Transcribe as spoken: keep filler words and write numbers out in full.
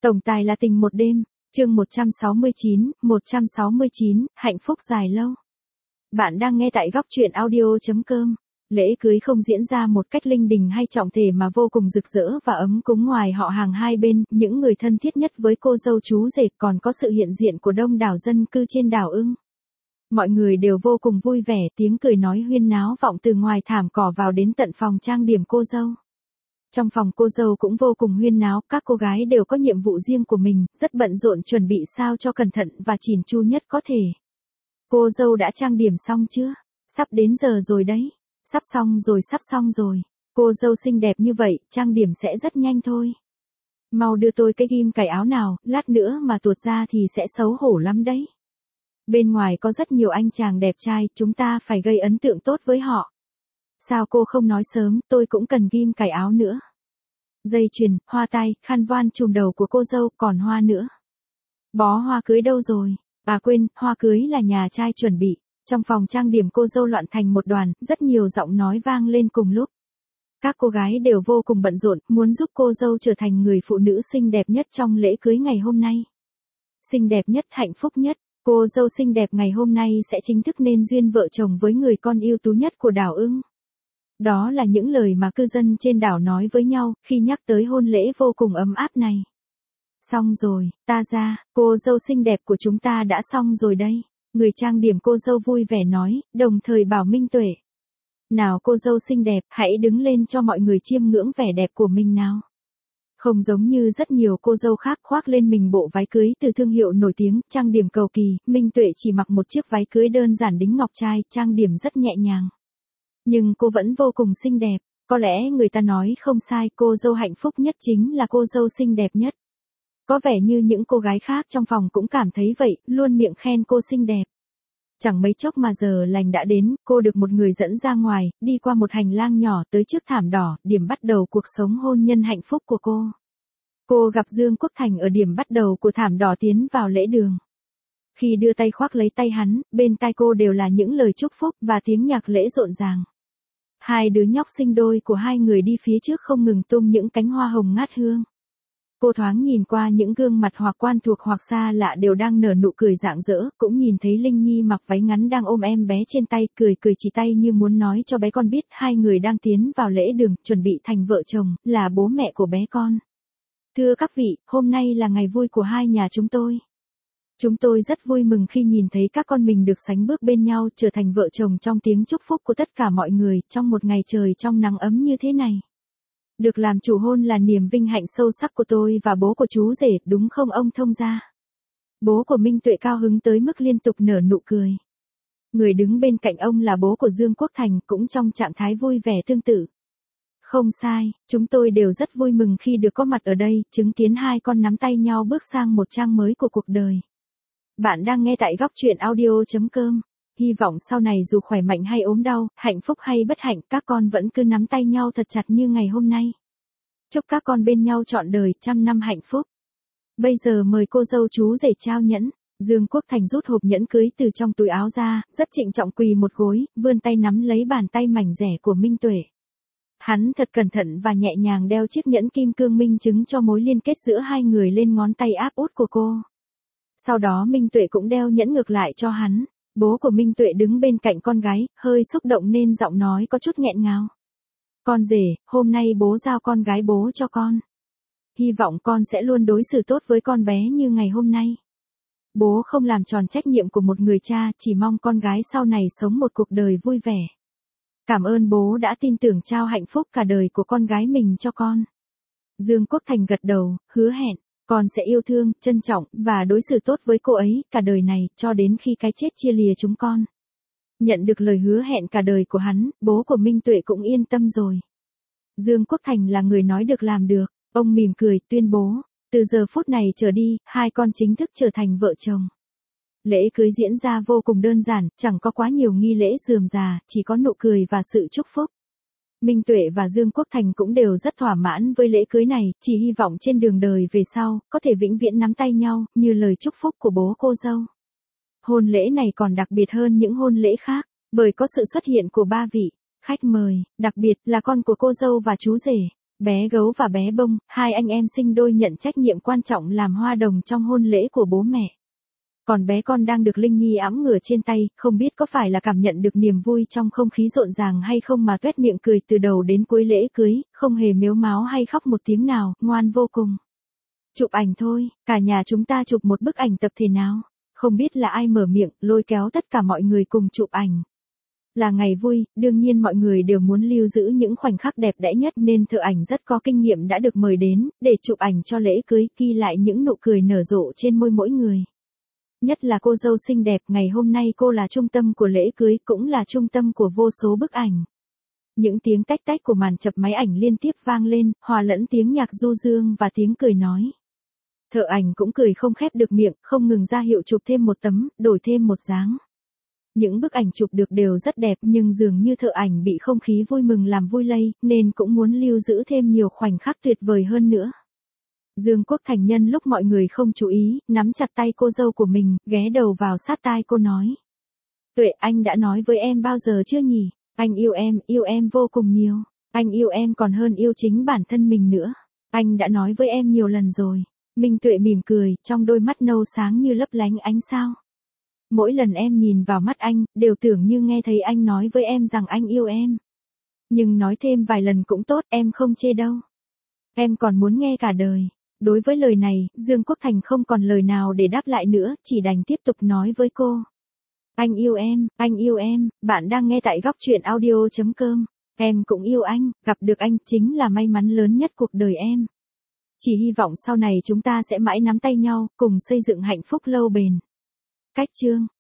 Tổng tài là tình một đêm, chương một trăm sáu mươi chín, một trăm sáu mươi chín, hạnh phúc dài lâu. Bạn đang nghe tại góc truyện audio chấm com. Lễ cưới không diễn ra một cách linh đình hay trọng thể mà vô cùng rực rỡ và ấm cúng. Ngoài họ hàng hai bên, những người thân thiết nhất với cô dâu chú rể, còn có sự hiện diện của đông đảo dân cư trên đảo ưng. Mọi người đều vô cùng vui vẻ, tiếng cười nói huyên náo vọng từ ngoài thảm cỏ vào đến tận phòng trang điểm cô dâu. Trong phòng cô dâu cũng vô cùng huyên náo, các cô gái đều có nhiệm vụ riêng của mình, rất bận rộn chuẩn bị sao cho cẩn thận và chỉn chu nhất có thể. Cô dâu đã trang điểm xong chưa? Sắp đến giờ rồi đấy. Sắp xong rồi, sắp xong rồi. Cô dâu xinh đẹp như vậy, trang điểm sẽ rất nhanh thôi. Mau đưa tôi cái ghim cài áo nào, lát nữa mà tuột ra thì sẽ xấu hổ lắm đấy. Bên ngoài có rất nhiều anh chàng đẹp trai, chúng ta phải gây ấn tượng tốt với họ. Sao cô không nói sớm, tôi cũng cần ghim cài áo nữa. Dây chuyền, hoa tai, khăn voan trùm đầu của cô dâu, còn hoa nữa. Bó hoa cưới đâu rồi? À quên, hoa cưới là nhà trai chuẩn bị. Trong phòng trang điểm cô dâu loạn thành một đoàn, rất nhiều giọng nói vang lên cùng lúc. Các cô gái đều vô cùng bận rộn, muốn giúp cô dâu trở thành người phụ nữ xinh đẹp nhất trong lễ cưới ngày hôm nay. Xinh đẹp nhất, hạnh phúc nhất. Cô dâu xinh đẹp ngày hôm nay sẽ chính thức nên duyên vợ chồng với người con ưu tú nhất của đảo ưng. Đó là những lời mà cư dân trên đảo nói với nhau, khi nhắc tới hôn lễ vô cùng ấm áp này. Xong rồi, ta ra, cô dâu xinh đẹp của chúng ta đã xong rồi đây. Người trang điểm cô dâu vui vẻ nói, đồng thời bảo Minh Tuệ. Nào cô dâu xinh đẹp, hãy đứng lên cho mọi người chiêm ngưỡng vẻ đẹp của mình nào. Không giống như rất nhiều cô dâu khác khoác lên mình bộ váy cưới từ thương hiệu nổi tiếng, trang điểm cầu kỳ, Minh Tuệ chỉ mặc một chiếc váy cưới đơn giản đính ngọc trai, trang điểm rất nhẹ nhàng. Nhưng cô vẫn vô cùng xinh đẹp, có lẽ người ta nói không sai, cô dâu hạnh phúc nhất chính là cô dâu xinh đẹp nhất. Có vẻ như những cô gái khác trong phòng cũng cảm thấy vậy, luôn miệng khen cô xinh đẹp. Chẳng mấy chốc mà giờ lành đã đến, cô được một người dẫn ra ngoài, đi qua một hành lang nhỏ tới trước thảm đỏ, điểm bắt đầu cuộc sống hôn nhân hạnh phúc của cô. Cô gặp Dương Quốc Thành ở điểm bắt đầu của thảm đỏ tiến vào lễ đường. Khi đưa tay khoác lấy tay hắn, bên tai cô đều là những lời chúc phúc và tiếng nhạc lễ rộn ràng. Hai đứa nhóc sinh đôi của hai người đi phía trước không ngừng tung những cánh hoa hồng ngát hương. Cô thoáng nhìn qua những gương mặt hoặc quen thuộc hoặc xa lạ đều đang nở nụ cười rạng rỡ, cũng nhìn thấy Linh Nhi mặc váy ngắn đang ôm em bé trên tay, cười cười chỉ tay như muốn nói cho bé con biết hai người đang tiến vào lễ đường, chuẩn bị thành vợ chồng, là bố mẹ của bé con. Thưa các vị, hôm nay là ngày vui của hai nhà chúng tôi. Chúng tôi rất vui mừng khi nhìn thấy các con mình được sánh bước bên nhau trở thành vợ chồng trong tiếng chúc phúc của tất cả mọi người trong một ngày trời trong nắng ấm như thế này. Được làm chủ hôn là niềm vinh hạnh sâu sắc của tôi và bố của chú rể, đúng không ông thông gia? Bố của Minh Tuệ cao hứng tới mức liên tục nở nụ cười. Người đứng bên cạnh ông là bố của Dương Quốc Thành, cũng trong trạng thái vui vẻ tương tự. Không sai, chúng tôi đều rất vui mừng khi được có mặt ở đây, chứng kiến hai con nắm tay nhau bước sang một trang mới của cuộc đời. Bạn đang nghe tại góc truyện audio chấm com. Hy vọng sau này dù khỏe mạnh hay ốm đau, hạnh phúc hay bất hạnh, các con vẫn cứ nắm tay nhau thật chặt như ngày hôm nay. Chúc các con bên nhau trọn đời, trăm năm hạnh phúc. Bây giờ mời cô dâu chú rể trao nhẫn. Dương Quốc Thành rút hộp nhẫn cưới từ trong túi áo ra, rất trịnh trọng quỳ một gối, vươn tay nắm lấy bàn tay mảnh rẻ của Minh Tuệ. Hắn thật cẩn thận và nhẹ nhàng đeo chiếc nhẫn kim cương minh chứng cho mối liên kết giữa hai người lên ngón tay áp út của cô. Sau đó Minh Tuệ cũng đeo nhẫn ngược lại cho hắn. Bố của Minh Tuệ đứng bên cạnh con gái, hơi xúc động nên giọng nói có chút nghẹn ngào. Con rể, hôm nay bố giao con gái bố cho con. Hy vọng con sẽ luôn đối xử tốt với con bé như ngày hôm nay. Bố không làm tròn trách nhiệm của một người cha, chỉ mong con gái sau này sống một cuộc đời vui vẻ. Cảm ơn bố đã tin tưởng trao hạnh phúc cả đời của con gái mình cho con. Dương Quốc Thành gật đầu, hứa hẹn. Con sẽ yêu thương, trân trọng, và đối xử tốt với cô ấy, cả đời này, cho đến khi cái chết chia lìa chúng con. Nhận được lời hứa hẹn cả đời của hắn, bố của Minh Tuệ cũng yên tâm rồi. Dương Quốc Thành là người nói được làm được, ông mỉm cười, tuyên bố, từ giờ phút này trở đi, hai con chính thức trở thành vợ chồng. Lễ cưới diễn ra vô cùng đơn giản, chẳng có quá nhiều nghi lễ rườm rà, chỉ có nụ cười và sự chúc phúc. Minh Tuệ và Dương Quốc Thành cũng đều rất thỏa mãn với lễ cưới này, chỉ hy vọng trên đường đời về sau, có thể vĩnh viễn nắm tay nhau, như lời chúc phúc của bố cô dâu. Hôn lễ này còn đặc biệt hơn những hôn lễ khác, bởi có sự xuất hiện của ba vị khách mời, đặc biệt là con của cô dâu và chú rể. Bé gấu và bé bông, hai anh em sinh đôi nhận trách nhiệm quan trọng làm hoa đồng trong hôn lễ của bố mẹ. Còn bé con đang được Linh Nhi ẵm ngửa trên tay, không biết có phải là cảm nhận được niềm vui trong không khí rộn ràng hay không mà tuét miệng cười từ đầu đến cuối lễ cưới, không hề mếu máo hay khóc một tiếng nào, ngoan vô cùng. Chụp ảnh thôi, cả nhà chúng ta chụp một bức ảnh tập thể nào. Không biết là ai mở miệng, lôi kéo tất cả mọi người cùng chụp ảnh. Là ngày vui, đương nhiên mọi người đều muốn lưu giữ những khoảnh khắc đẹp đẽ nhất nên thợ ảnh rất có kinh nghiệm đã được mời đến, để chụp ảnh cho lễ cưới, ghi lại những nụ cười nở rộ trên môi mỗi người. Nhất là cô dâu xinh đẹp, ngày hôm nay cô là trung tâm của lễ cưới, cũng là trung tâm của vô số bức ảnh. Những tiếng tách tách của màn chập máy ảnh liên tiếp vang lên, hòa lẫn tiếng nhạc du dương và tiếng cười nói. Thợ ảnh cũng cười không khép được miệng, không ngừng ra hiệu chụp thêm một tấm, đổi thêm một dáng. Những bức ảnh chụp được đều rất đẹp nhưng dường như thợ ảnh bị không khí vui mừng làm vui lây, nên cũng muốn lưu giữ thêm nhiều khoảnh khắc tuyệt vời hơn nữa. Dương Quốc Thành nhân lúc mọi người không chú ý, nắm chặt tay cô dâu của mình, ghé đầu vào sát tai cô nói. Tuệ, anh đã nói với em bao giờ chưa nhỉ? Anh yêu em, yêu em vô cùng nhiều. Anh yêu em còn hơn yêu chính bản thân mình nữa. Anh đã nói với em nhiều lần rồi. Minh Tuệ mỉm cười, trong đôi mắt nâu sáng như lấp lánh ánh sao. Mỗi lần em nhìn vào mắt anh, đều tưởng như nghe thấy anh nói với em rằng anh yêu em. Nhưng nói thêm vài lần cũng tốt, em không chê đâu. Em còn muốn nghe cả đời. Đối với lời này, Dương Quốc Thành không còn lời nào để đáp lại nữa, chỉ đành tiếp tục nói với cô. Anh yêu em, anh yêu em, bạn đang nghe tại góc truyện audio chấm com. Em cũng yêu anh, gặp được anh chính là may mắn lớn nhất cuộc đời em. Chỉ hy vọng sau này chúng ta sẽ mãi nắm tay nhau, cùng xây dựng hạnh phúc lâu bền. Cách chương